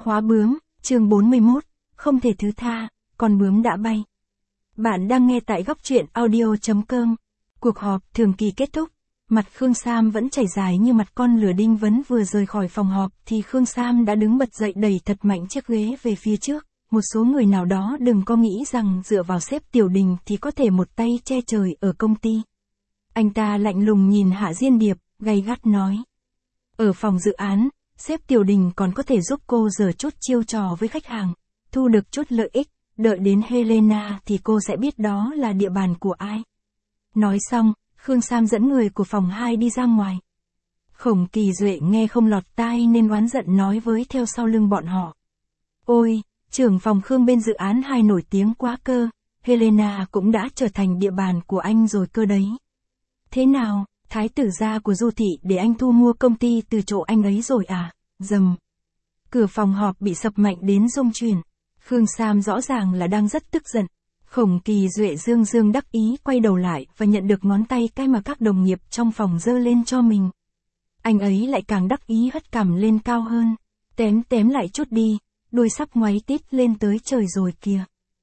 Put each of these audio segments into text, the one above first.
Khóa bướm, chương 41, không thể thứ tha, con bướm đã bay. Bạn đang nghe tại góc truyện audio.com. Cuộc họp thường kỳ kết thúc, mặt Khương Sam vẫn chảy dài như mặt con lửa đinh vấn vừa rời khỏi phòng họp thì Khương Sam đã đứng bật dậy đẩy thật mạnh chiếc ghế về phía trước. Một số người nào đó đừng có nghĩ rằng dựa vào sếp Tiểu Đình thì có thể một tay che trời ở công ty. Anh ta lạnh lùng nhìn Hạ Diên Điệp, gay gắt nói. Ở phòng dự án, sếp Tiểu Đình còn có thể giúp cô giở chút chiêu trò với khách hàng, thu được chút lợi ích, đợi đến Helena thì cô sẽ biết đó là địa bàn của ai. Nói xong, Khương Sam dẫn người của phòng 2 đi ra ngoài. Khổng Kỳ Duệ nghe không lọt tai nên oán giận nói với theo sau lưng bọn họ. Ôi, trưởng phòng Khương bên dự án 2 nổi tiếng quá cơ, Helena cũng đã trở thành địa bàn của anh rồi cơ đấy. Thế nào, thái tử gia của Du Thị để anh thu mua công ty từ chỗ anh ấy rồi à? Rầm. Cửa phòng họp bị sập mạnh đến rung chuyển. Khương Sam rõ ràng là đang rất tức giận. Khổng Kỳ Duệ dương dương đắc ý quay đầu lại và nhận được ngón tay cái mà các đồng nghiệp trong phòng giơ lên cho mình. Anh ấy lại càng đắc ý hất cằm lên cao hơn. Tém lại chút đi, đuôi sắp ngoáy tít lên tới trời rồi kìa.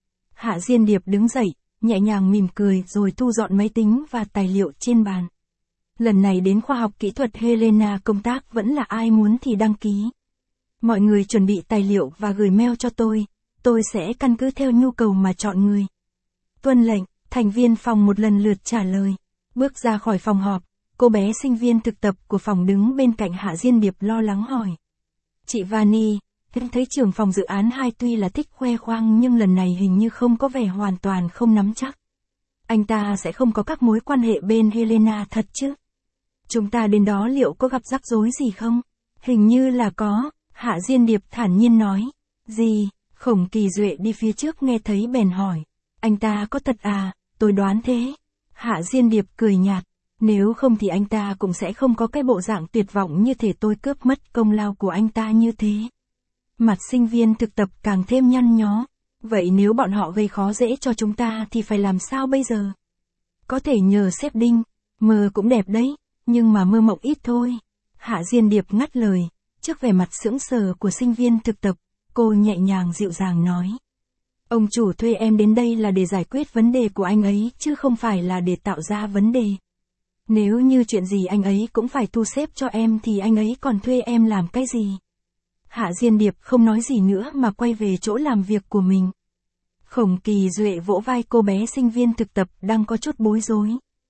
Hạ Diên Điệp đứng dậy, nhẹ nhàng mỉm cười rồi thu dọn máy tính và tài liệu trên bàn. Lần này đến khoa học kỹ thuật Helena công tác vẫn là ai muốn thì đăng ký. Mọi người chuẩn bị tài liệu và gửi mail cho tôi sẽ căn cứ theo nhu cầu mà chọn người. Tuân lệnh, thành viên phòng một lần lượt trả lời. Bước ra khỏi phòng họp, cô bé sinh viên thực tập của phòng đứng bên cạnh Hạ Diên Điệp lo lắng hỏi. Chị Vani, em thấy trưởng phòng dự án 2 tuy là thích khoe khoang nhưng lần này hình như không có vẻ hoàn toàn không nắm chắc. Anh ta sẽ không có các mối quan hệ bên Helena thật chứ? Chúng ta đến đó liệu có gặp rắc rối gì không? Hình như là có, Hạ Diên Điệp thản nhiên nói. Gì? Khổng Kỳ Duệ đi phía trước nghe thấy bèn hỏi. Anh ta có thật à? Tôi đoán thế. Hạ Diên Điệp cười nhạt. Nếu không thì anh ta cũng sẽ không có cái bộ dạng tuyệt vọng như thể tôi cướp mất công lao của anh ta như thế. Mặt sinh viên thực tập càng thêm nhăn nhó. Vậy nếu bọn họ gây khó dễ cho chúng ta thì phải làm sao bây giờ? Có thể nhờ sếp Đinh. Mơ cũng đẹp đấy, nhưng mà mơ mộng ít thôi. Hạ Diên Điệp ngắt lời. Trước vẻ mặt sững sờ của sinh viên thực tập, cô nhẹ nhàng dịu dàng nói. Ông chủ thuê em đến đây là để giải quyết vấn đề của anh ấy chứ không phải là để tạo ra vấn đề. Nếu như chuyện gì anh ấy cũng phải thu xếp cho em thì anh ấy còn thuê em làm cái gì? Hạ Diên Điệp không nói gì nữa mà quay về chỗ làm việc của mình. Khổng Kỳ Duệ vỗ vai cô bé sinh viên thực tập đang có chút bối rối.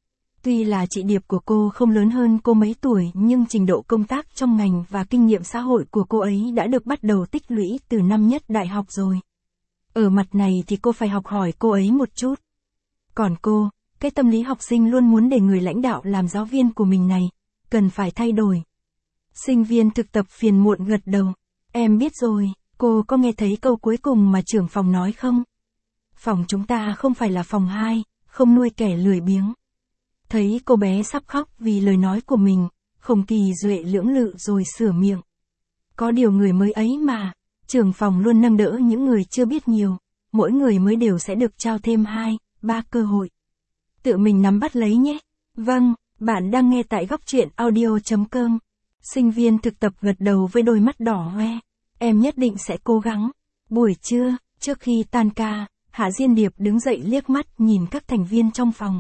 Tuy là chị Điệp của cô không lớn hơn cô mấy tuổi nhưng trình độ công tác trong ngành và kinh nghiệm xã hội của cô ấy đã được bắt đầu tích lũy từ năm nhất đại học rồi. Ở mặt này thì cô phải học hỏi cô ấy một chút. Còn cô, cái tâm lý học sinh luôn muốn để người lãnh đạo làm giáo viên của mình này, cần phải thay đổi. Sinh viên thực tập phiền muộn gật đầu. Em biết rồi, cô có nghe thấy câu cuối cùng mà trưởng phòng nói không? Phòng chúng ta không phải là phòng 2, không nuôi kẻ lười biếng. Thấy cô bé sắp khóc vì lời nói của mình, Khổng Kỳ Duệ lưỡng lự rồi sửa miệng. Có điều người mới ấy mà, trưởng phòng luôn nâng đỡ những người chưa biết nhiều, mỗi người mới đều sẽ được trao thêm 2, 3 cơ hội. Tự mình nắm bắt lấy nhé. Vâng, bạn đang nghe tại góc truyện audio.com. Sinh viên thực tập gật đầu với đôi mắt đỏ hoe. Em nhất định sẽ cố gắng. Buổi trưa, trước khi tan ca, Hạ Diên Điệp đứng dậy liếc mắt nhìn các thành viên trong phòng.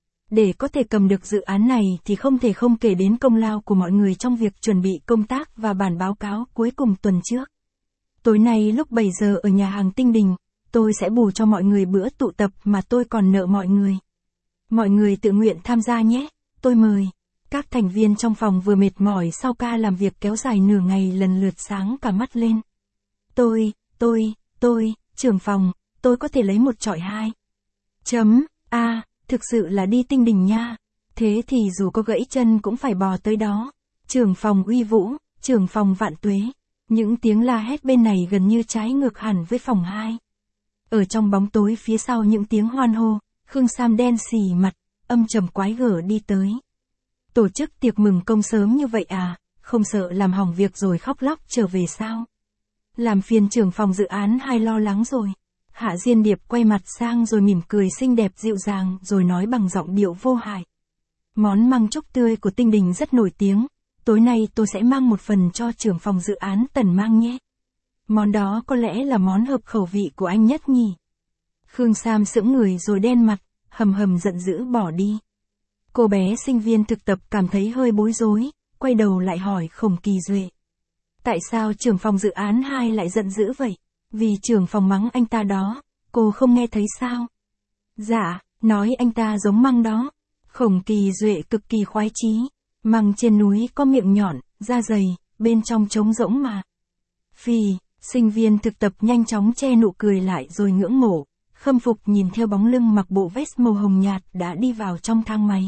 Để có thể cầm được dự án này thì không thể không kể đến công lao của mọi người trong việc chuẩn bị công tác và bản báo cáo cuối cùng tuần trước. Tối nay lúc 7 giờ ở nhà hàng Tinh Đình, tôi sẽ bù cho mọi người bữa tụ tập mà tôi còn nợ mọi người. Mọi người tự nguyện tham gia nhé, tôi mời. Các thành viên trong phòng vừa mệt mỏi sau ca làm việc kéo dài nửa ngày lần lượt sáng cả mắt lên. Trưởng phòng, tôi có thể lấy một chọi 2. Thực sự là đi Tinh Đình nha. Thế thì dù có gãy chân cũng phải bò tới đó. Trưởng phòng uy vũ, trưởng phòng vạn tuế. Những tiếng la hét bên này gần như trái ngược hẳn với phòng 2. Ở trong bóng tối phía sau những tiếng hoan hô, Khương Sam đen xì mặt, âm trầm quái gở đi tới. Tổ chức tiệc mừng công sớm như vậy à, không sợ làm hỏng việc rồi khóc lóc trở về sao? Làm phiền trưởng phòng dự án 2 lo lắng rồi. Hạ Diên Điệp quay mặt sang rồi mỉm cười xinh đẹp dịu dàng rồi nói bằng giọng điệu vô hại. Món măng trúc tươi của Tinh Đình rất nổi tiếng, tối nay tôi sẽ mang một phần cho trưởng phòng dự án Tần mang nhé. Món đó có lẽ là món hợp khẩu vị của anh nhất nhỉ. Khương Sam sững người rồi đen mặt, hầm hầm giận dữ bỏ đi. Cô bé sinh viên thực tập cảm thấy hơi bối rối, quay đầu lại hỏi Khổng Kỳ Duệ. Tại sao trưởng phòng dự án 2 lại giận dữ vậy? Vì trưởng phòng mắng anh ta đó, cô không nghe thấy sao? Dạ, nói anh ta giống măng đó. Khổng Kỳ Duệ cực kỳ khoái chí. Măng trên núi có miệng nhọn, da dày, bên trong trống rỗng mà. Phì, sinh viên thực tập nhanh chóng che nụ cười lại rồi ngưỡng mộ, khâm phục nhìn theo bóng lưng mặc bộ vest màu hồng nhạt đã đi vào trong thang máy.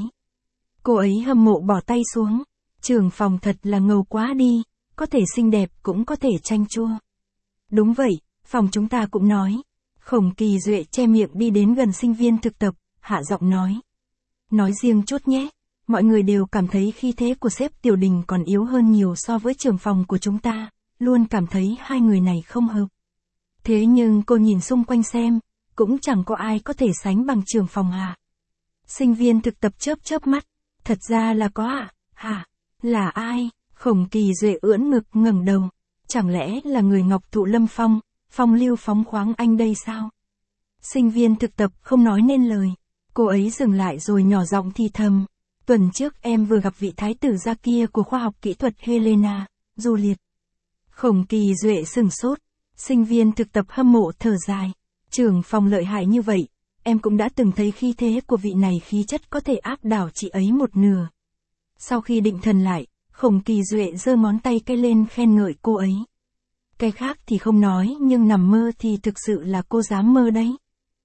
Cô ấy hâm mộ bỏ tay xuống. Trưởng phòng thật là ngầu quá đi, có thể xinh đẹp cũng có thể chanh chua. Đúng vậy, phòng chúng ta cũng nói. Khổng Kỳ Duệ che miệng đi đến gần sinh viên thực tập, hạ giọng nói. Nói riêng chút nhé, mọi người đều cảm thấy khí thế của sếp Tiểu Đình còn yếu hơn nhiều so với trưởng phòng của chúng ta, luôn cảm thấy hai người này không hợp. Thế nhưng cô nhìn xung quanh xem, cũng chẳng có ai có thể sánh bằng trưởng phòng hả? Sinh viên thực tập chớp mắt, thật ra là có à? Hả? Là ai? Khổng Kỳ Duệ ưỡn ngực ngẩng đầu, chẳng lẽ là người Ngọc Thụ Lâm Phong, phong lưu phóng khoáng anh đây sao? Sinh viên thực tập không nói nên lời, cô ấy dừng lại rồi nhỏ giọng thì thầm. Tuần trước em vừa gặp vị thái tử gia kia của khoa học kỹ thuật Helena, Juliet. Khổng Kỳ Duệ sừng sốt, sinh viên thực tập hâm mộ thở dài. Trưởng phòng lợi hại như vậy, em cũng đã từng thấy khí thế của vị này khí chất có thể áp đảo chị ấy một nửa. Sau khi định thần lại, Khổng Kỳ Duệ giơ ngón tay cái lên khen ngợi cô ấy. Cái khác thì không nói nhưng nằm mơ thì thực sự là cô dám mơ đấy.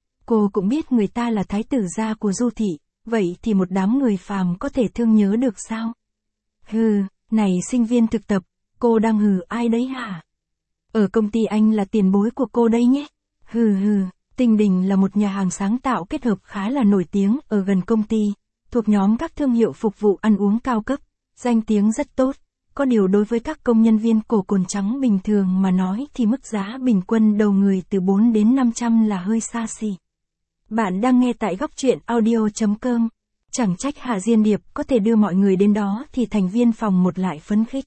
Cô cũng biết người ta là thái tử gia của Du thị, vậy thì một đám người phàm có thể thương nhớ được sao? Hừ, này sinh viên thực tập, cô đang hừ ai đấy hả? Ở công ty anh là tiền bối của cô đấy nhé. Hừ, Tinh Đình là một nhà hàng sáng tạo kết hợp khá là nổi tiếng ở gần công ty, thuộc nhóm các thương hiệu phục vụ ăn uống cao cấp, danh tiếng rất tốt. Có điều đối với các công nhân viên cổ cồn trắng bình thường mà nói thì mức giá bình quân đầu người từ 4 đến 500 là hơi xa xỉ. Bạn đang nghe tại góc truyện audio.com. Chẳng trách Hạ Diên Điệp có thể đưa mọi người đến đó thì thành viên phòng một lại phấn khích.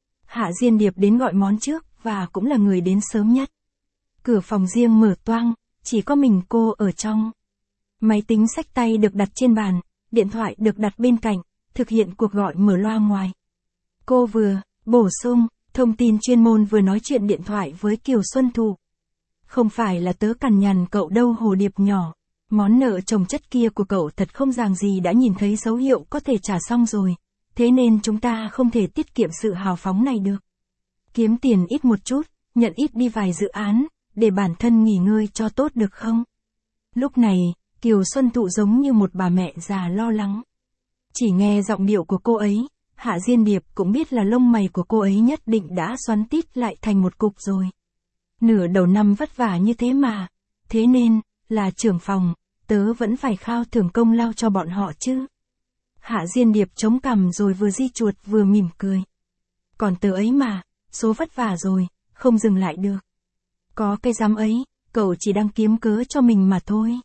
Hạ Diên Điệp đến gọi món trước và cũng là người đến sớm nhất. Cửa phòng riêng mở toang, chỉ có mình cô ở trong. Máy tính xách tay được đặt trên bàn, điện thoại được đặt bên cạnh, thực hiện cuộc gọi mở loa ngoài. Cô vừa bổ sung thông tin chuyên môn vừa nói chuyện điện thoại với Kiều Xuân Thụ. Không phải là tớ cằn nhằn cậu đâu Hồ Điệp nhỏ. Món nợ chồng chất kia của cậu thật không dàng gì đã nhìn thấy dấu hiệu có thể trả xong rồi. Thế nên chúng ta không thể tiết kiệm sự hào phóng này được. Kiếm tiền ít một chút, nhận ít đi vài dự án, để bản thân nghỉ ngơi cho tốt được không? Lúc này, Kiều Xuân Thụ giống như một bà mẹ già lo lắng. Chỉ nghe giọng điệu của cô ấy, Hạ Diên Điệp cũng biết là lông mày của cô ấy nhất định đã xoắn tít lại thành một cục rồi. Nửa đầu năm vất vả như thế mà, thế nên, là trưởng phòng, tớ vẫn phải khao thưởng công lao cho bọn họ chứ. Hạ Diên Điệp chống cằm rồi vừa di chuột vừa mỉm cười. Còn tớ ấy mà, số vất vả rồi, không dừng lại được. Có cái dám ấy, cậu chỉ đang kiếm cớ cho mình mà thôi.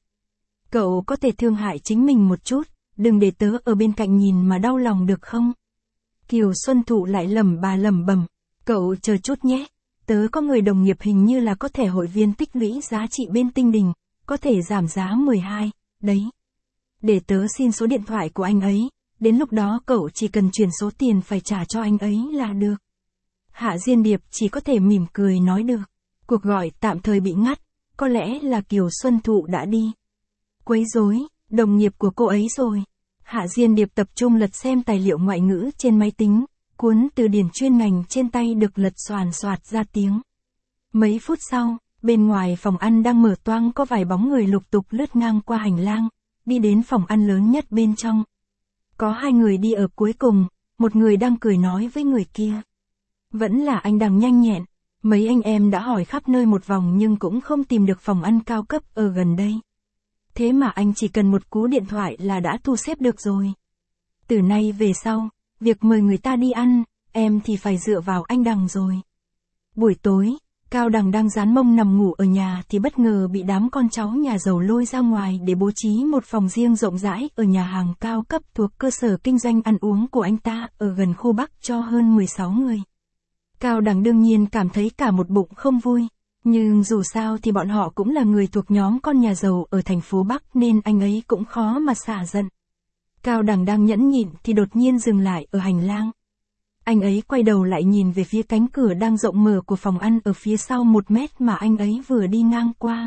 Cậu có thể thương hại chính mình một chút, đừng để tớ ở bên cạnh nhìn mà đau lòng được không? Kiều Xuân Thụ lại lẩm bẩm, cậu chờ chút nhé, tớ có người đồng nghiệp hình như là có thẻ hội viên tích lũy giá trị bên Tinh Đình, có thể giảm giá 12, đấy. Để tớ xin số điện thoại của anh ấy, đến lúc đó cậu chỉ cần chuyển số tiền phải trả cho anh ấy là được. Hạ Diên Điệp chỉ có thể mỉm cười nói được. Cuộc gọi tạm thời bị ngắt, có lẽ là Kiều Xuân Thụ đã đi. Quấy rối, đồng nghiệp của cô ấy rồi. Hạ Diên Điệp tập trung lật xem tài liệu ngoại ngữ trên máy tính, cuốn từ điển chuyên ngành trên tay được lật xoàn xoạt ra tiếng. Mấy phút sau, bên ngoài phòng ăn đang mở toang có vài bóng người lục tục lướt ngang qua hành lang, đi đến phòng ăn lớn nhất bên trong. Có hai người đi ở cuối cùng, một người đang cười nói với người kia. Vẫn là anh Đằng nhanh nhẹn, mấy anh em đã hỏi khắp nơi một vòng nhưng cũng không tìm được phòng ăn cao cấp ở gần đây. Thế mà anh chỉ cần một cú điện thoại là đã thu xếp được rồi. Từ nay về sau, việc mời người ta đi ăn, em thì phải dựa vào anh Đằng rồi. Buổi tối, Cao Đằng đang dán mông nằm ngủ ở nhà thì bất ngờ bị đám con cháu nhà giàu lôi ra ngoài để bố trí một phòng riêng rộng rãi ở nhà hàng cao cấp thuộc cơ sở kinh doanh ăn uống của anh ta ở gần khu Bắc cho hơn 16 người. Cao Đằng đương nhiên cảm thấy cả một bụng không vui. Nhưng dù sao thì bọn họ cũng là người thuộc nhóm con nhà giàu ở thành phố Bắc nên anh ấy cũng khó mà xả giận. Cao Đằng đang nhẫn nhịn thì đột nhiên dừng lại ở hành lang. Anh ấy quay đầu lại nhìn về phía cánh cửa đang rộng mở của phòng ăn ở phía sau 1 mét mà anh ấy vừa đi ngang qua.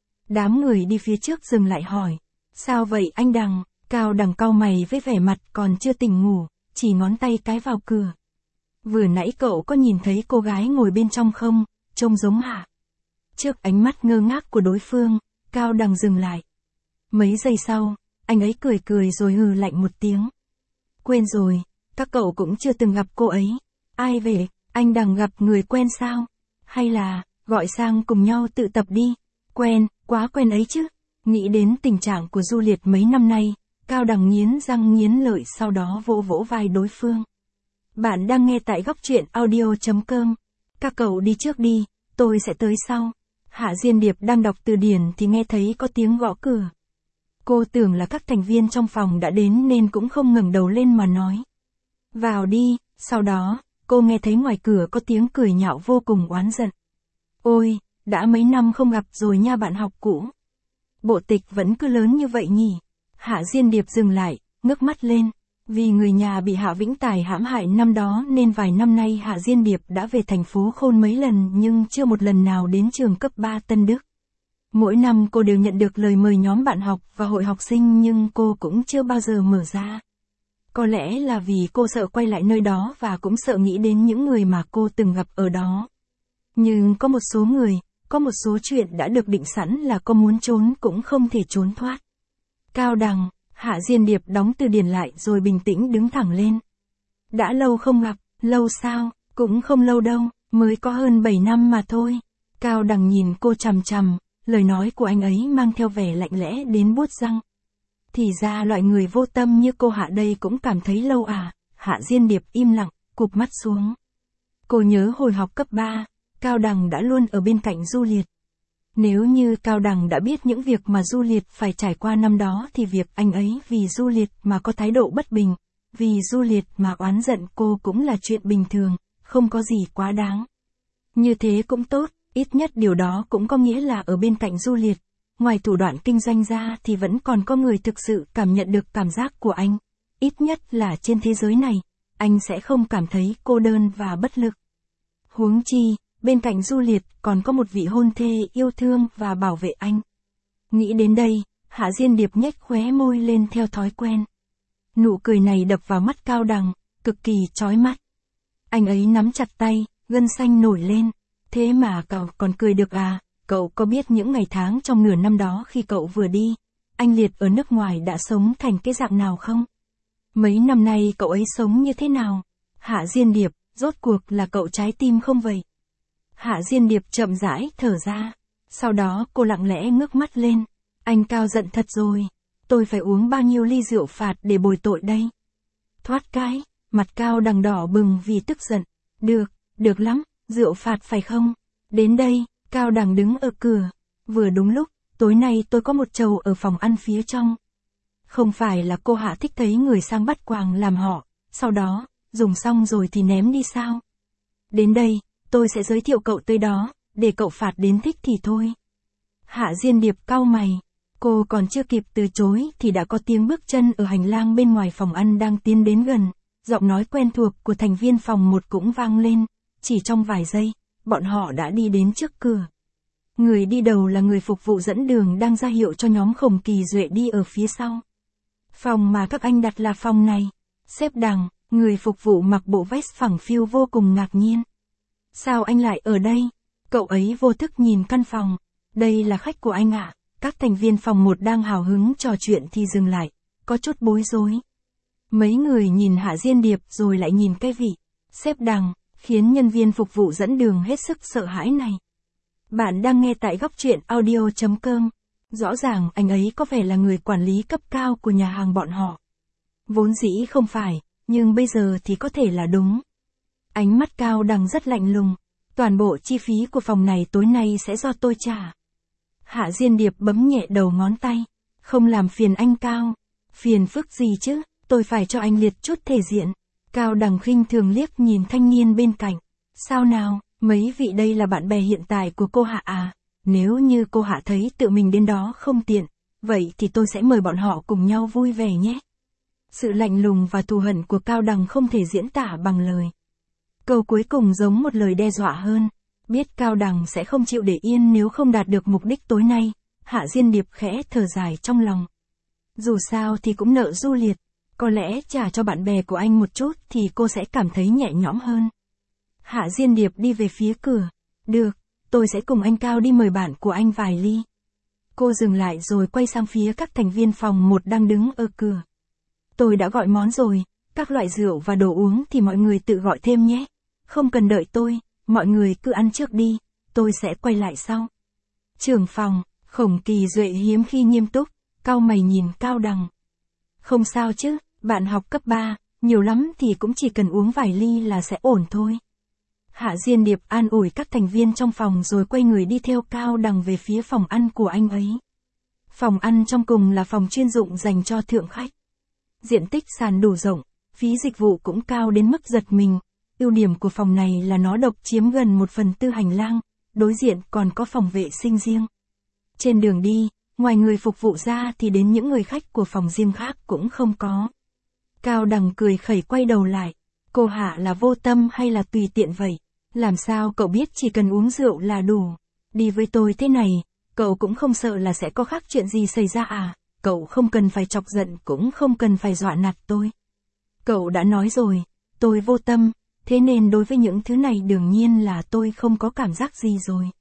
Đám người đi phía trước dừng lại hỏi. Sao vậy anh Đằng? Cao Đằng cau mày với vẻ mặt còn chưa tỉnh ngủ, chỉ ngón tay cái vào cửa. Vừa nãy cậu có nhìn thấy cô gái ngồi bên trong không? Trông giống Hạ. Trước ánh mắt ngơ ngác của đối phương, Cao Đằng dừng lại. Mấy giây sau, anh ấy cười cười rồi hừ lạnh một tiếng. Quên rồi, các cậu cũng chưa từng gặp cô ấy. Ai về, anh Đằng gặp người quen sao? Hay là, gọi sang cùng nhau tự tập đi. Quen, quá quen ấy chứ. Nghĩ đến tình trạng của Du Liệt mấy năm nay, Cao Đằng nghiến răng nghiến lợi sau đó vỗ vỗ vai đối phương. Bạn đang nghe tại góc truyện audio.com. Các cậu đi trước đi, tôi sẽ tới sau. Hạ Diên Điệp đang đọc từ điển thì nghe thấy có tiếng gõ cửa. Cô tưởng là các thành viên trong phòng đã đến nên cũng không ngẩng đầu lên mà nói. Vào đi, sau đó, cô nghe thấy ngoài cửa có tiếng cười nhạo vô cùng oán giận. Ôi, đã mấy năm không gặp rồi nha bạn học cũ. Bộ tịch vẫn cứ lớn như vậy nhỉ. Hạ Diên Điệp dừng lại, ngước mắt lên. Vì người nhà bị Hạ Vĩnh Tài hãm hại năm đó nên vài năm nay Hạ Diên Điệp đã về thành phố Khôn mấy lần nhưng chưa một lần nào đến trường cấp 3 Tân Đức. Mỗi năm cô đều nhận được lời mời nhóm bạn học và hội học sinh nhưng cô cũng chưa bao giờ mở ra. Có lẽ là vì cô sợ quay lại nơi đó và cũng sợ nghĩ đến những người mà cô từng gặp ở đó. Nhưng có một số người, có một số chuyện đã được định sẵn là cô muốn trốn cũng không thể trốn thoát. Cao Đằng, Hạ Diên Điệp đóng từ điển lại rồi bình tĩnh đứng thẳng lên. Đã lâu không gặp, lâu sao, cũng không lâu đâu, mới có hơn 7 năm mà thôi. Cao Đằng nhìn cô chằm chằm, lời nói của anh ấy mang theo vẻ lạnh lẽ đến buốt răng. Thì ra loại người vô tâm như cô Hạ đây cũng cảm thấy lâu à. Hạ Diên Điệp im lặng, cụp mắt xuống. Cô nhớ hồi học cấp 3, Cao Đằng đã luôn ở bên cạnh Du Liệt. Nếu như Cao Đằng đã biết những việc mà Du Liệt phải trải qua năm đó thì việc anh ấy vì Du Liệt mà có thái độ bất bình, vì Du Liệt mà oán giận cô cũng là chuyện bình thường, không có gì quá đáng. Như thế cũng tốt, ít nhất điều đó cũng có nghĩa là ở bên cạnh Du Liệt, ngoài thủ đoạn kinh doanh ra thì vẫn còn có người thực sự cảm nhận được cảm giác của anh. Ít nhất là trên thế giới này, anh sẽ không cảm thấy cô đơn và bất lực. Huống chi, bên cạnh Du Liệt còn có một vị hôn thê yêu thương và bảo vệ anh. Nghĩ đến đây, Hạ Diên Điệp nhếch khóe môi lên theo thói quen. Nụ cười này đập vào mắt Cao Đằng, cực kỳ chói mắt. Anh ấy nắm chặt tay, gân xanh nổi lên. Thế mà cậu còn cười được à? Cậu có biết những ngày tháng trong nửa năm đó khi cậu vừa đi, anh Liệt ở nước ngoài đã sống thành cái dạng nào không? Mấy năm nay cậu ấy sống như thế nào? Hạ Diên Điệp, rốt cuộc là cậu trái tim không vậy? Hạ Diên Điệp chậm rãi thở ra. Sau đó cô lặng lẽ ngước mắt lên. Anh Cao giận thật rồi. Tôi phải uống bao nhiêu ly rượu phạt để bồi tội đây? Thoát cái, mặt Cao Đằng đỏ bừng vì tức giận. Được lắm, rượu phạt phải không? Đến đây, Cao Đằng đứng ở cửa. Vừa đúng lúc, tối nay tôi có một chầu ở phòng ăn phía trong. Không phải là cô Hạ thích thấy người sang bắt quàng làm họ, sau đó, dùng xong rồi thì ném đi sao? Đến đây, tôi sẽ giới thiệu cậu tới đó, để cậu phạt đến thích thì thôi. Hạ Diên Điệp cau mày. Cô còn chưa kịp từ chối thì đã có tiếng bước chân ở hành lang bên ngoài phòng ăn đang tiến đến gần. Giọng nói quen thuộc của thành viên phòng 1 cũng vang lên. Chỉ trong vài giây, bọn họ đã đi đến trước cửa. Người đi đầu là người phục vụ dẫn đường đang ra hiệu cho nhóm Khổng Kỳ Duệ đi ở phía sau. Phòng mà các anh đặt là phòng này. Sếp Đằng, người phục vụ mặc bộ vest phẳng phiu vô cùng ngạc nhiên. Sao anh lại ở đây? Cậu ấy vô thức nhìn căn phòng. Đây là khách của anh ạ. Các thành viên phòng 1 đang hào hứng trò chuyện thì dừng lại, có chút bối rối. Mấy người nhìn Hạ Diên Điệp rồi lại nhìn cái vị sếp Đằng, khiến nhân viên phục vụ dẫn đường hết sức sợ hãi này. Bạn đang nghe tại góc truyện audio.com. Rõ ràng anh ấy có vẻ là người quản lý cấp cao của nhà hàng bọn họ. Vốn dĩ không phải, nhưng bây giờ thì có thể là đúng. Ánh mắt Cao Đằng rất lạnh lùng. Toàn bộ chi phí của phòng này tối nay sẽ do tôi trả. Hạ Diên Điệp bấm nhẹ đầu ngón tay. Không làm phiền anh Cao. Phiền phức gì chứ, tôi phải cho anh Liệt chút thể diện. Cao Đằng khinh thường liếc nhìn thanh niên bên cạnh. Sao nào, mấy vị đây là bạn bè hiện tại của cô Hạ à? Nếu như cô Hạ thấy tự mình đến đó không tiện, vậy thì tôi sẽ mời bọn họ cùng nhau vui vẻ nhé. Sự lạnh lùng và thù hận của Cao Đằng không thể diễn tả bằng lời. Câu cuối cùng giống một lời đe dọa hơn. Biết Cao Đằng sẽ không chịu để yên nếu không đạt được mục đích tối nay, Hạ Diên Điệp khẽ thở dài trong lòng. Dù sao thì cũng nợ Du Liệt, có lẽ trả cho bạn bè của anh một chút thì cô sẽ cảm thấy nhẹ nhõm hơn. Hạ Diên Điệp đi về phía cửa. Được, tôi sẽ cùng anh Cao đi mời bạn của anh vài ly. Cô dừng lại rồi quay sang phía các thành viên phòng 1 đang đứng ở cửa. Tôi đã gọi món rồi, các loại rượu và đồ uống thì mọi người tự gọi thêm nhé. Không cần đợi tôi, mọi người cứ ăn trước đi, tôi sẽ quay lại sau. Trưởng phòng, Khổng Kỳ Duệ hiếm khi nghiêm túc, cau mày nhìn Cao Đằng. Không sao chứ, bạn học cấp 3, nhiều lắm thì cũng chỉ cần uống vài ly là sẽ ổn thôi. Hạ Diên Điệp an ủi các thành viên trong phòng rồi quay người đi theo Cao Đằng về phía phòng ăn của anh ấy. Phòng ăn trong cùng là phòng chuyên dụng dành cho thượng khách. Diện tích sàn đủ rộng, phí dịch vụ cũng cao đến mức giật mình. Ưu điểm của phòng này là nó độc chiếm gần 1/4 hành lang, đối diện còn có phòng vệ sinh riêng. Trên đường đi, ngoài người phục vụ ra thì đến những người khách của phòng riêng khác cũng không có. Cao Đằng cười khẩy quay đầu lại. Cô Hạ là vô tâm hay là tùy tiện vậy? Làm sao cậu biết chỉ cần uống rượu là đủ? Đi với tôi thế này, cậu cũng không sợ là sẽ có khác chuyện gì xảy ra à? Cậu không cần phải chọc giận cũng không cần phải dọa nạt tôi. Cậu đã nói rồi, tôi vô tâm, thế nên đối với những thứ này đương nhiên là tôi không có cảm giác gì rồi.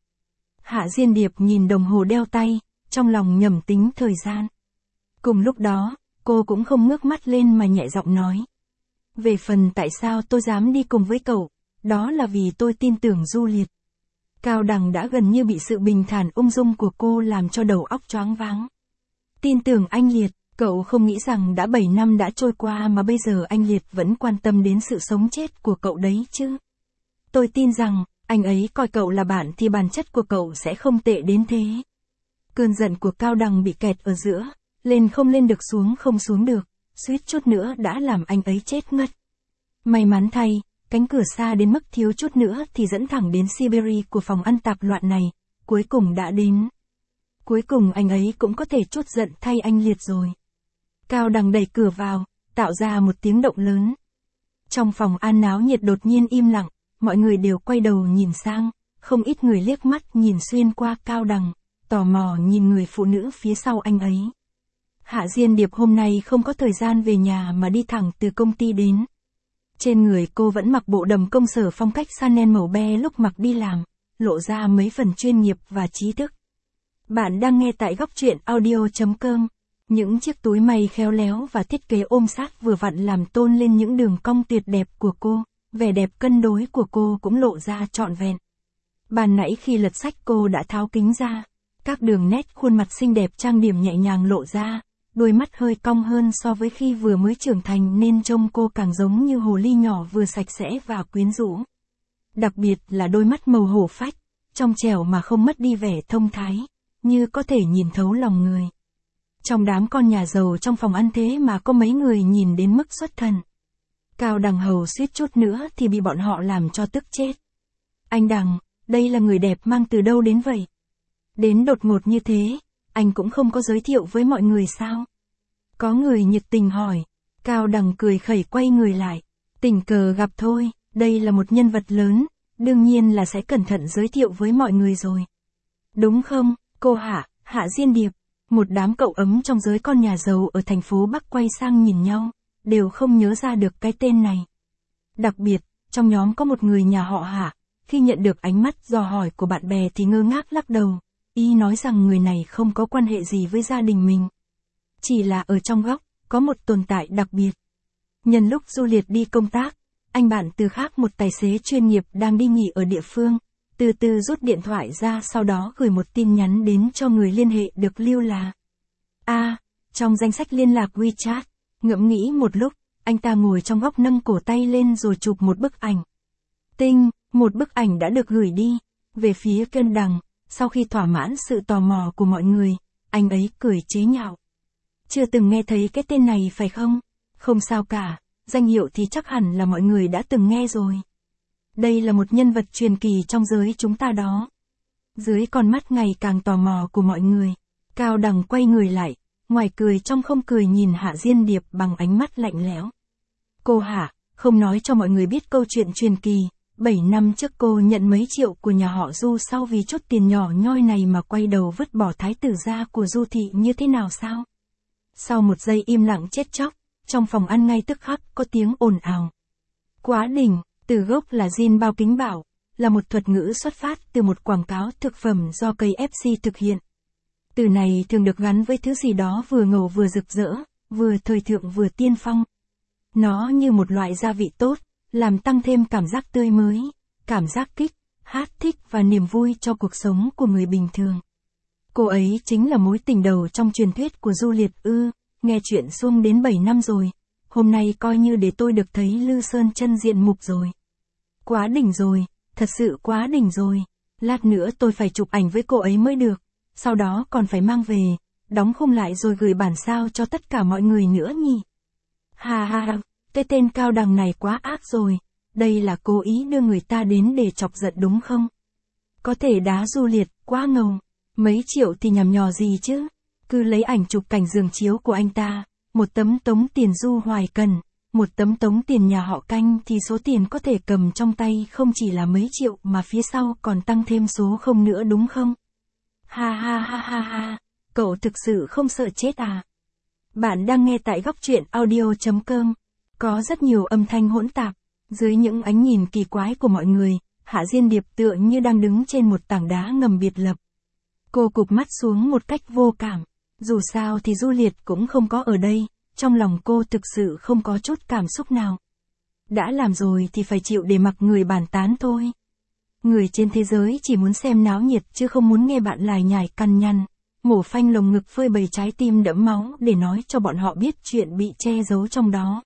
Hạ Diên Điệp nhìn đồng hồ đeo tay, trong lòng nhẩm tính thời gian. Cùng lúc đó, cô cũng không ngước mắt lên mà nhẹ giọng nói. Về phần tại sao tôi dám đi cùng với cậu, đó là vì tôi tin tưởng Du Liệt. Cao Đằng đã gần như bị sự bình thản ung dung của cô làm cho đầu óc choáng váng. Tin tưởng anh Liệt, cậu không nghĩ rằng đã 7 năm đã trôi qua mà bây giờ anh Liệt vẫn quan tâm đến sự sống chết của cậu đấy chứ. Tôi tin rằng, anh ấy coi cậu là bạn thì bản chất của cậu sẽ không tệ đến thế. Cơn giận của Cao Đằng bị kẹt ở giữa, lên không lên được xuống không xuống được, suýt chút nữa đã làm anh ấy chết ngất. May mắn thay, cánh cửa xa đến mức thiếu chút nữa thì dẫn thẳng đến Siberia của phòng ăn tạp loạn này, cuối cùng đã đến. Cuối cùng anh ấy cũng có thể trút giận thay anh Liệt rồi. Cao Đằng đẩy cửa vào, tạo ra một tiếng động lớn. Trong phòng ăn náo nhiệt đột nhiên im lặng, mọi người đều quay đầu nhìn sang, không ít người liếc mắt nhìn xuyên qua Cao Đằng, tò mò nhìn người phụ nữ phía sau anh ấy. Hạ Diên Điệp hôm nay không có thời gian về nhà mà đi thẳng từ công ty đến. Trên người cô vẫn mặc bộ đầm công sở phong cách Chanel màu be lúc mặc đi làm, lộ ra mấy phần chuyên nghiệp và trí thức. Bạn đang nghe tại góc truyện audio.com. Những chiếc túi may khéo léo và thiết kế ôm sát vừa vặn làm tôn lên những đường cong tuyệt đẹp của cô, vẻ đẹp cân đối của cô cũng lộ ra trọn vẹn. Ban nãy khi lật sách cô đã tháo kính ra, các đường nét khuôn mặt xinh đẹp trang điểm nhẹ nhàng lộ ra, đôi mắt hơi cong hơn so với khi vừa mới trưởng thành nên trông cô càng giống như hồ ly nhỏ vừa sạch sẽ và quyến rũ. Đặc biệt là đôi mắt màu hổ phách, trong trẻo mà không mất đi vẻ thông thái, như có thể nhìn thấu lòng người. Trong đám con nhà giàu trong phòng ăn thế mà có mấy người nhìn đến mức xuất thần. Cao Đằng hầu suýt chút nữa thì bị bọn họ làm cho tức chết. Anh Đằng, đây là người đẹp mang từ đâu đến vậy? Đến đột ngột như thế, anh cũng không có giới thiệu với mọi người sao? Có người nhiệt tình hỏi. Cao Đằng cười khẩy quay người lại. Tình cờ gặp thôi, đây là một nhân vật lớn, đương nhiên là sẽ cẩn thận giới thiệu với mọi người rồi. Đúng không, cô Hạ Diên Điệp? Một đám cậu ấm trong giới con nhà giàu ở thành phố Bắc quay sang nhìn nhau, đều không nhớ ra được cái tên này. Đặc biệt, trong nhóm có một người nhà họ Hạ, khi nhận được ánh mắt dò hỏi của bạn bè thì ngơ ngác lắc đầu, y nói rằng người này không có quan hệ gì với gia đình mình. Chỉ là ở trong góc, có một tồn tại đặc biệt. Nhân lúc Du Liệt đi công tác, anh bạn từ khác một tài xế chuyên nghiệp đang đi nghỉ ở địa phương, từ từ rút điện thoại ra sau đó gửi một tin nhắn đến cho người liên hệ được lưu là trong danh sách liên lạc WeChat. Ngẫm nghĩ một lúc, anh ta ngồi trong góc nâng cổ tay lên rồi chụp một bức ảnh. Tinh, một bức ảnh đã được gửi đi, về phía Cao Đằng, sau khi thỏa mãn sự tò mò của mọi người, anh ấy cười chế nhạo. Chưa từng nghe thấy cái tên này phải không? Không sao cả, danh hiệu thì chắc hẳn là mọi người đã từng nghe rồi. Đây là một nhân vật truyền kỳ trong giới chúng ta đó. Dưới con mắt ngày càng tò mò của mọi người, Cao Đằng quay người lại, ngoài cười trong không cười nhìn Hạ Diên Điệp bằng ánh mắt lạnh lẽo. Cô Hạ, không nói cho mọi người biết câu chuyện truyền kỳ, 7 năm trước cô nhận mấy triệu của nhà họ Du sau vì chút tiền nhỏ nhoi này mà quay đầu vứt bỏ thái tử gia của Du thị như thế nào sao? Sau một giây im lặng chết chóc, trong phòng ăn ngay tức khắc có tiếng ồn ào. Quá đỉnh, từ gốc là Jin Bao Kính Bảo, là một thuật ngữ xuất phát từ một quảng cáo thực phẩm do KFC thực hiện. Từ này thường được gắn với thứ gì đó vừa ngầu vừa rực rỡ, vừa thời thượng vừa tiên phong. Nó như một loại gia vị tốt, làm tăng thêm cảm giác tươi mới, cảm giác kích, hát thích và niềm vui cho cuộc sống của người bình thường. Cô ấy chính là mối tình đầu trong truyền thuyết của Du Liệt ư, nghe chuyện xuông đến 7 năm rồi, hôm nay coi như để tôi được thấy Lư Sơn chân diện mục rồi. Quá đỉnh rồi, thật sự quá đỉnh rồi, lát nữa tôi phải chụp ảnh với cô ấy mới được, sau đó còn phải mang về, đóng khung lại rồi gửi bản sao cho tất cả mọi người nữa nhỉ. Ha ha ha, cái tên Cao Đằng này quá ác rồi, đây là cố ý đưa người ta đến để chọc giận đúng không? Có thể đá Du Liệt, quá ngầu, mấy triệu thì nhằm nhò gì chứ, cứ lấy ảnh chụp cảnh giường chiếu của anh ta, một tấm tống tiền Du Hoài cần, một tấm tống tiền nhà họ Canh thì số tiền có thể cầm trong tay không chỉ là mấy triệu mà phía sau còn tăng thêm số không nữa đúng không? Ha ha ha ha ha, cậu thực sự không sợ chết à? Bạn đang nghe tại góc truyện audio.com. Có rất nhiều âm thanh hỗn tạp, dưới những ánh nhìn kỳ quái của mọi người, Hạ Diên Điệp tựa như đang đứng trên một tảng đá ngầm biệt lập. Cô cụp mắt xuống một cách vô cảm, dù sao thì Du Liệt cũng không có ở đây, trong lòng cô thực sự không có chút cảm xúc nào. Đã làm rồi thì phải chịu để mặc người bàn tán thôi. Người trên thế giới chỉ muốn xem náo nhiệt chứ không muốn nghe bạn lải nhải cằn nhằn, mổ phanh lồng ngực phơi bày trái tim đẫm máu để nói cho bọn họ biết chuyện bị che giấu trong đó.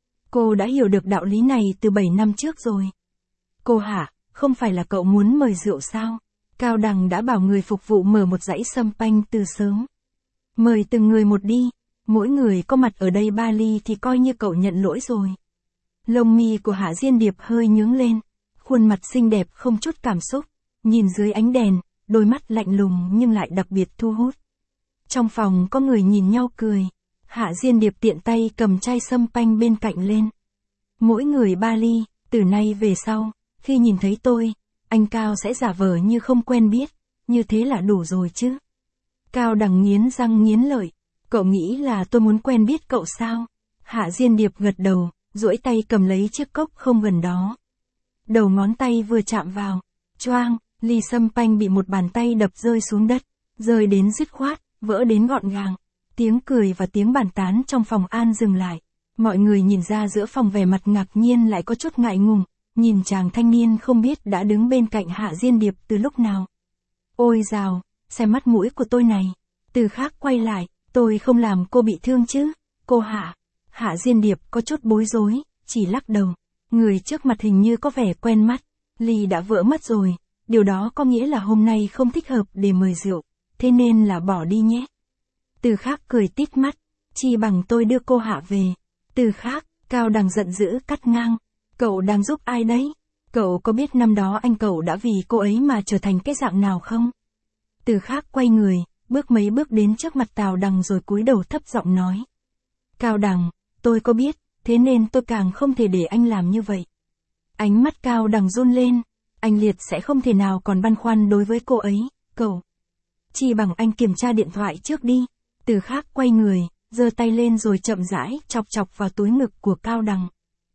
Cô đã hiểu được đạo lý này từ 7 năm trước rồi. Cô Hạ, không phải là cậu muốn mời rượu sao? Cao Đằng đã bảo người phục vụ mở một dãy sâm panh từ sớm. Mời từng người một đi, mỗi người có mặt ở đây 3 ly thì coi như cậu nhận lỗi rồi. Lông mi của Hạ Diên Điệp hơi nhướng lên, khuôn mặt xinh đẹp không chút cảm xúc, nhìn dưới ánh đèn, đôi mắt lạnh lùng nhưng lại đặc biệt thu hút. Trong phòng có người nhìn nhau cười. Hạ Diên Điệp tiện tay cầm chai sâm panh bên cạnh lên. Mỗi người 3 ly, từ nay về sau, khi nhìn thấy tôi, anh Cao sẽ giả vờ như không quen biết, như thế là đủ rồi chứ. Cao Đằng nghiến răng nghiến lợi, cậu nghĩ là tôi muốn quen biết cậu sao? Hạ Diên Điệp gật đầu, duỗi tay cầm lấy chiếc cốc không gần đó. Đầu ngón tay vừa chạm vào, choang, ly sâm panh bị một bàn tay đập rơi xuống đất, rơi đến dứt khoát, vỡ đến gọn gàng. Tiếng cười và tiếng bàn tán trong phòng an dừng lại. Mọi người nhìn ra giữa phòng vẻ mặt ngạc nhiên lại có chút ngại ngùng, nhìn chàng thanh niên không biết đã đứng bên cạnh Hạ Diên Điệp từ lúc nào. Ôi dào, xem mắt mũi của tôi này. Từ khác quay lại, tôi không làm cô bị thương chứ, cô Hạ. Hạ Diên Điệp có chút bối rối, chỉ lắc đầu. Người trước mặt hình như có vẻ quen mắt, ly đã vỡ mất rồi, điều đó có nghĩa là hôm nay không thích hợp để mời rượu, thế nên là bỏ đi nhé. Từ Khác cười tít mắt, chi bằng tôi đưa cô Hạ về. Từ Khác, Cao Đằng giận dữ cắt ngang, cậu đang giúp ai đấy? Cậu có biết năm đó anh cậu đã vì cô ấy mà trở thành cái dạng nào không? Từ Khác quay người, bước mấy bước đến trước mặt Cao Đằng rồi cúi đầu thấp giọng nói. Cao Đằng, tôi có biết, thế nên tôi càng không thể để anh làm như vậy. Ánh mắt Cao Đằng run lên, anh liệt sẽ không thể nào còn băn khoăn đối với cô ấy, cậu. Chi bằng anh kiểm tra điện thoại trước đi. Từ Khác quay người, giơ tay lên rồi chậm rãi chọc chọc vào túi ngực của Cao Đằng.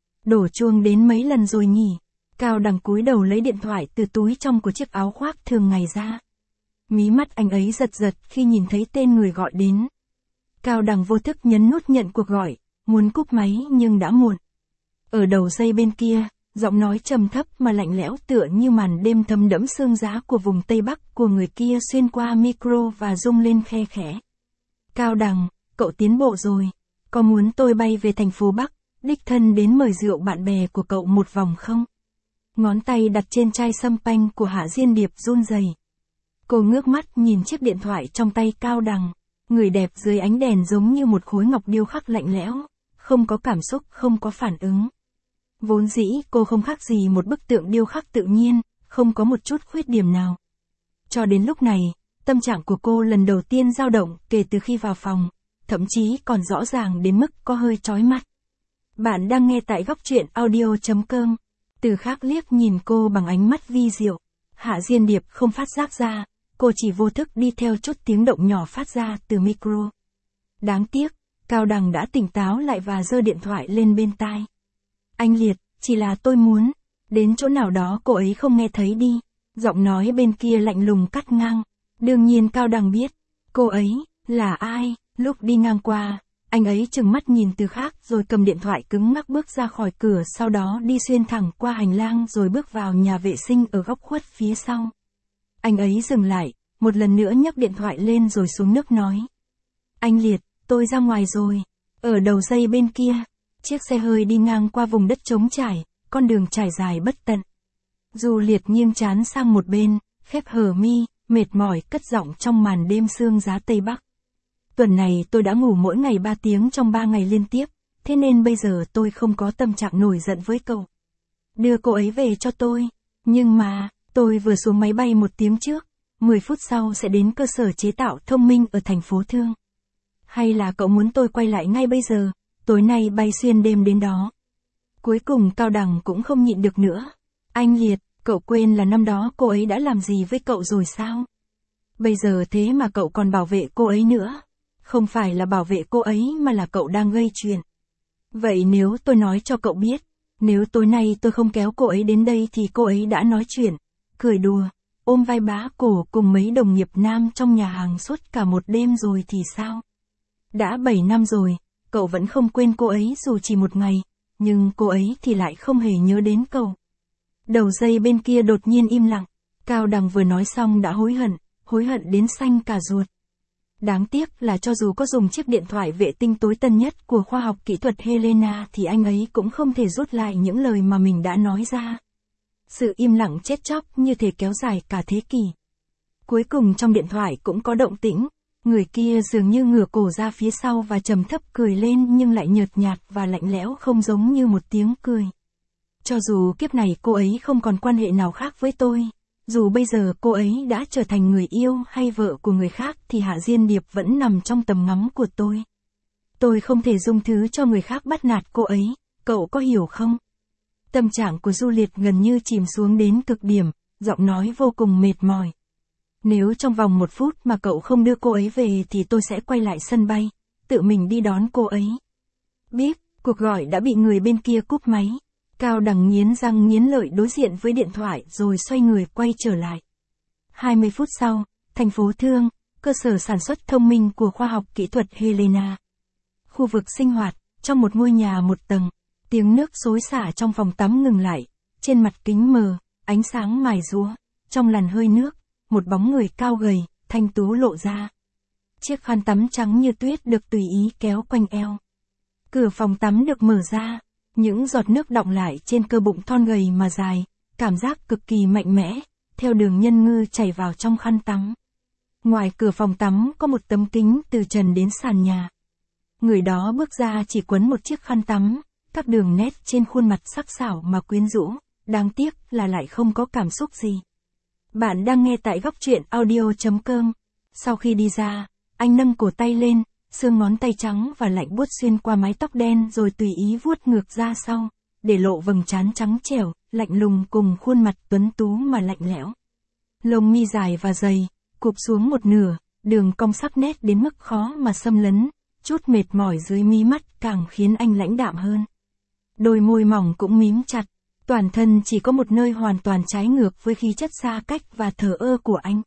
Đổ chuông đến mấy lần rồi nhỉ? Cao Đằng cúi đầu lấy điện thoại từ túi trong của chiếc áo khoác thường ngày ra. Mí mắt anh ấy giật giật khi nhìn thấy tên người gọi đến. Cao Đằng vô thức nhấn nút nhận cuộc gọi, muốn cúp máy nhưng đã muộn. Ở đầu dây bên kia, giọng nói trầm thấp mà lạnh lẽo tựa như màn đêm thấm đẫm sương giá của vùng Tây Bắc của người kia xuyên qua micro và rung lên khe khẽ. Cao Đằng, cậu tiến bộ rồi. Có muốn tôi bay về thành phố Bắc, đích thân đến mời rượu bạn bè của cậu một vòng không? Ngón tay đặt trên chai sâm panh của Hạ Diên Điệp run rẩy. Cô ngước mắt nhìn chiếc điện thoại trong tay Cao Đằng. Người đẹp dưới ánh đèn giống như một khối ngọc điêu khắc lạnh lẽo, không có cảm xúc, không có phản ứng. Vốn dĩ cô không khác gì một bức tượng điêu khắc tự nhiên, không có một chút khuyết điểm nào. Cho đến lúc này, tâm trạng của cô lần đầu tiên dao động kể từ khi vào phòng, thậm chí còn rõ ràng đến mức có hơi chói mắt. Bạn đang nghe tại góc truyện audio.com. Từ Khác liếc nhìn cô bằng ánh mắt vi diệu. Hạ Diên Điệp không phát giác ra, cô chỉ vô thức đi theo chút tiếng động nhỏ phát ra từ micro. Đáng tiếc, Cao Đằng đã tỉnh táo lại và giơ điện thoại lên bên tai. Anh Liệt, chỉ là tôi muốn, đến chỗ nào đó cô ấy không nghe thấy đi. Giọng nói bên kia lạnh lùng cắt ngang. Đương nhiên Cao Đằng biết, cô ấy, là ai, lúc đi ngang qua, anh ấy trừng mắt nhìn Từ Khác rồi cầm điện thoại cứng ngắc bước ra khỏi cửa, sau đó đi xuyên thẳng qua hành lang rồi bước vào nhà vệ sinh ở góc khuất phía sau. Anh ấy dừng lại, một lần nữa nhấc điện thoại lên rồi xuống nước nói. Anh Liệt, tôi ra ngoài rồi. Ở đầu dây bên kia, chiếc xe hơi đi ngang qua vùng đất trống trải, con đường trải dài bất tận. Du Liệt nghiêng trán sang một bên, khép hờ mi, mệt mỏi cất giọng trong màn đêm sương giá Tây Bắc. Tuần này tôi đã ngủ mỗi ngày 3 tiếng trong 3 ngày liên tiếp, thế nên bây giờ tôi không có tâm trạng nổi giận với cậu. Đưa cô ấy về cho tôi, nhưng mà, tôi vừa xuống máy bay 1 tiếng trước, 10 phút sau sẽ đến cơ sở chế tạo thông minh ở thành phố Thương. Hay là cậu muốn tôi quay lại ngay bây giờ, tối nay bay xuyên đêm đến đó. Cuối cùng Cao Đằng cũng không nhịn được nữa. Anh Liệt, cậu quên là năm đó cô ấy đã làm gì với cậu rồi sao? Bây giờ thế mà cậu còn bảo vệ cô ấy nữa. Không phải là bảo vệ cô ấy mà là cậu đang gây chuyện. Vậy nếu tôi nói cho cậu biết, nếu tối nay tôi không kéo cô ấy đến đây thì cô ấy đã nói chuyện, cười đùa, ôm vai bá cổ cùng mấy đồng nghiệp nam trong nhà hàng suốt cả một đêm rồi thì sao? Đã 7 năm rồi, cậu vẫn không quên cô ấy dù chỉ một ngày, nhưng cô ấy thì lại không hề nhớ đến cậu. Đầu dây bên kia đột nhiên im lặng, Cao Đằng vừa nói xong đã hối hận đến xanh cả ruột. Đáng tiếc là cho dù có dùng chiếc điện thoại vệ tinh tối tân nhất của khoa học kỹ thuật Helena thì anh ấy cũng không thể rút lại những lời mà mình đã nói ra. Sự im lặng chết chóc như thể kéo dài cả thế kỷ. Cuối cùng trong điện thoại cũng có động tĩnh, người kia dường như ngửa cổ ra phía sau và trầm thấp cười lên nhưng lại nhợt nhạt và lạnh lẽo không giống như một tiếng cười. Cho dù kiếp này cô ấy không còn quan hệ nào khác với tôi, dù bây giờ cô ấy đã trở thành người yêu hay vợ của người khác thì Hạ Diên Điệp vẫn nằm trong tầm ngắm của tôi. Tôi không thể dung thứ cho người khác bắt nạt cô ấy, cậu có hiểu không? Tâm trạng của Du Liệt gần như chìm xuống đến cực điểm, giọng nói vô cùng mệt mỏi. Nếu trong vòng 1 phút mà cậu không đưa cô ấy về thì tôi sẽ quay lại sân bay, tự mình đi đón cô ấy. Biết, cuộc gọi đã bị người bên kia cúp máy. Cao Đằng nghiến răng nghiến lợi đối diện với điện thoại rồi xoay người quay trở lại. 20 phút sau, thành phố Thương, cơ sở sản xuất thông minh của khoa học kỹ thuật Helena. Khu vực sinh hoạt, trong một ngôi nhà 1 tầng, tiếng nước xối xả trong phòng tắm ngừng lại, trên mặt kính mờ, ánh sáng mài rúa, trong làn hơi nước, một bóng người cao gầy, thanh tú lộ ra. Chiếc khăn tắm trắng như tuyết được tùy ý kéo quanh eo. Cửa phòng tắm được mở ra. Những giọt nước đọng lại trên cơ bụng thon gầy mà dài, cảm giác cực kỳ mạnh mẽ, theo đường nhân ngư chảy vào trong khăn tắm. Ngoài cửa phòng tắm có một tấm kính từ trần đến sàn nhà. Người đó bước ra chỉ quấn một chiếc khăn tắm, các đường nét trên khuôn mặt sắc sảo mà quyến rũ, đáng tiếc là lại không có cảm xúc gì. Bạn đang nghe tại góc truyện audio.com. Sau khi đi ra, anh nâng cổ tay lên, xương ngón tay trắng và lạnh buốt xuyên qua mái tóc đen rồi tùy ý vuốt ngược ra sau, để lộ vầng trán trắng trẻo, lạnh lùng cùng khuôn mặt tuấn tú mà lạnh lẽo. Lông mi dài và dày, cụp xuống một nửa, đường cong sắc nét đến mức khó mà xâm lấn, chút mệt mỏi dưới mí mắt càng khiến anh lãnh đạm hơn. Đôi môi mỏng cũng mím chặt, toàn thân chỉ có một nơi hoàn toàn trái ngược với khí chất xa cách và thờ ơ của anh.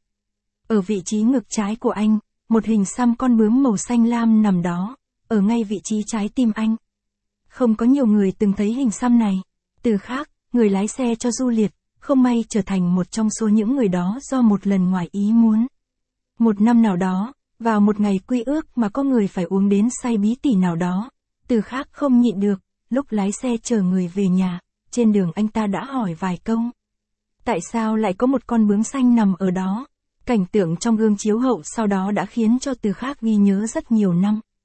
Ở vị trí ngực trái của anh, một hình xăm con bướm màu xanh lam nằm đó, ở ngay vị trí trái tim anh. Không có nhiều người từng thấy hình xăm này. Từ Khác, người lái xe cho Du Liệt, không may trở thành một trong số những người đó do một lần ngoài ý muốn. Một năm nào đó, vào một ngày quy ước mà có người phải uống đến say bí tỉ nào đó, Từ Khác không nhịn được, lúc lái xe chở người về nhà, trên đường anh ta đã hỏi vài câu. Tại sao lại có một con bướm xanh nằm ở đó? Cảnh tượng trong gương chiếu hậu sau đó đã khiến cho Từ Khác ghi nhớ rất nhiều năm.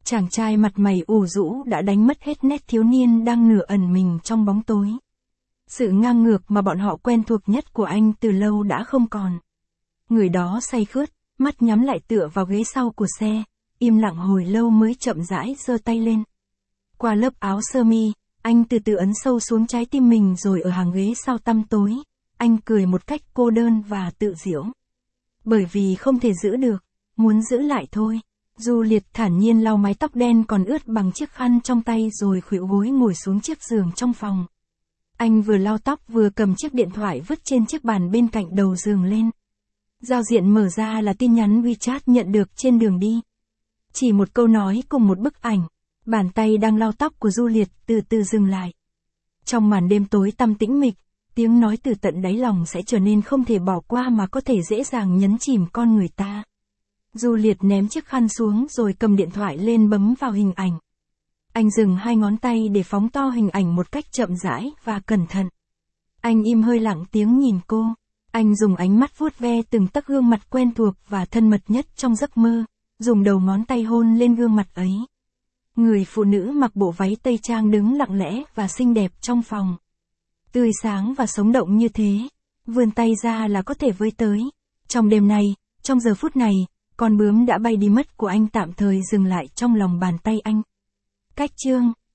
Chàng trai mặt mày ủ rũ đã đánh mất hết nét thiếu niên đang nửa ẩn mình trong bóng tối. Sự ngang ngược mà bọn họ quen thuộc nhất của anh từ lâu đã không còn. Người đó say khướt, mắt nhắm lại tựa vào ghế sau của xe, im lặng hồi lâu mới chậm rãi giơ tay lên. Qua lớp áo sơ mi, anh từ từ ấn sâu xuống trái tim mình rồi ở hàng ghế sau tăm tối, anh cười một cách cô đơn và tự giễu. Bởi vì không thể giữ được, muốn giữ lại thôi. Juliet thản nhiên lau mái tóc đen còn ướt bằng chiếc khăn trong tay rồi khuỵu gối ngồi xuống chiếc giường trong phòng. Anh vừa lau tóc vừa cầm chiếc điện thoại vứt trên chiếc bàn bên cạnh đầu giường lên. Giao diện mở ra là tin nhắn WeChat nhận được trên đường đi. Chỉ một câu nói cùng một bức ảnh. Bàn tay đang lau tóc của Juliet từ từ dừng lại. Trong màn đêm tối tăm tĩnh mịch, tiếng nói từ tận đáy lòng sẽ trở nên không thể bỏ qua mà có thể dễ dàng nhấn chìm con người ta. Juliet ném chiếc khăn xuống rồi cầm điện thoại lên bấm vào hình ảnh. Anh dừng hai ngón tay để phóng to hình ảnh một cách chậm rãi và cẩn thận. Anh im hơi lặng tiếng nhìn cô. Anh dùng ánh mắt vuốt ve từng tấc gương mặt quen thuộc và thân mật nhất trong giấc mơ, dùng đầu ngón tay hôn lên gương mặt ấy. Người phụ nữ mặc bộ váy tây trang đứng lặng lẽ và xinh đẹp trong phòng. Tươi sáng và sống động như thế, vươn tay ra là có thể với tới. Trong đêm này, trong giờ phút này, con bướm đã bay đi mất của anh tạm thời dừng lại trong lòng bàn tay anh. Cách chương